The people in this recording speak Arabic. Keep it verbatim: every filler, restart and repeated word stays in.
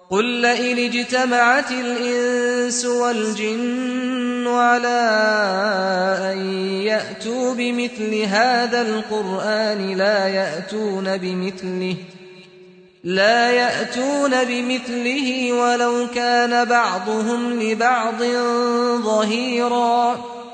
قُل لئن اجْتَمَعَتِ الْإِنسُ وَالْجِنُّ عَلَىٰ أَن يَأْتُوا بِمِثْلِ هَٰذَا الْقُرْآنِ لَا يَأْتُونَ بِمِثْلِهِ لا يأتون بمثله ولو كان بعضهم لبعض ظهيرا